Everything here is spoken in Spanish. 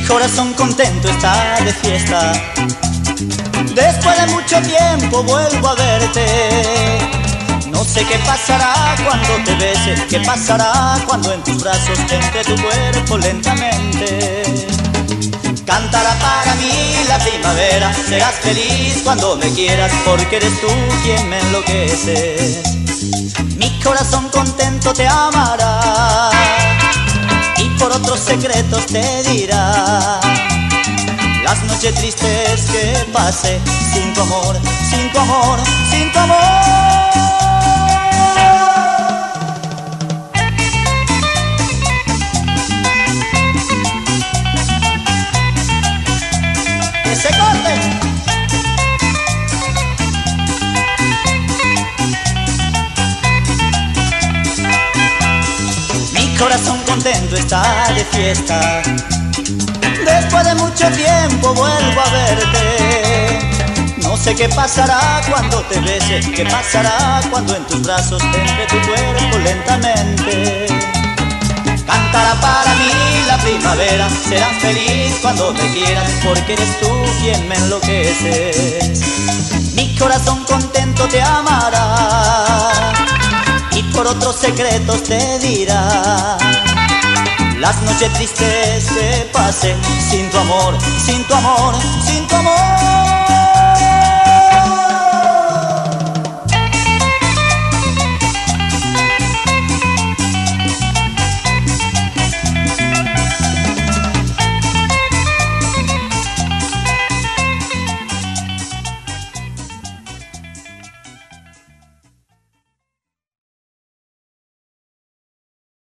corazón contento está de fiesta. Después de mucho tiempo vuelvo a verte. No sé qué pasará cuando te bese, qué pasará cuando en tus brazos entre tu cuerpo lentamente. Cantará para mí la primavera, serás feliz cuando me quieras, porque eres tú quien me enloquece. Mi corazón contento te amará y por otros secretos te dirá las noches tristes que pasé sin tu amor, sin tu amor, sin tu amor. ¡Que se corte! Mi corazón contento está de fiesta. Después de mucho tiempo vuelvo a verte. No sé qué pasará cuando te bese, qué pasará cuando en tus brazos entre tu cuerpo lentamente. Cantará para mí la primavera, serás feliz cuando me quieras, porque eres tú quien me enloquece. Mi corazón contento te amará y por otros secretos te dirá las noches tristes que pasé sin tu amor, sin tu amor, sin tu amor.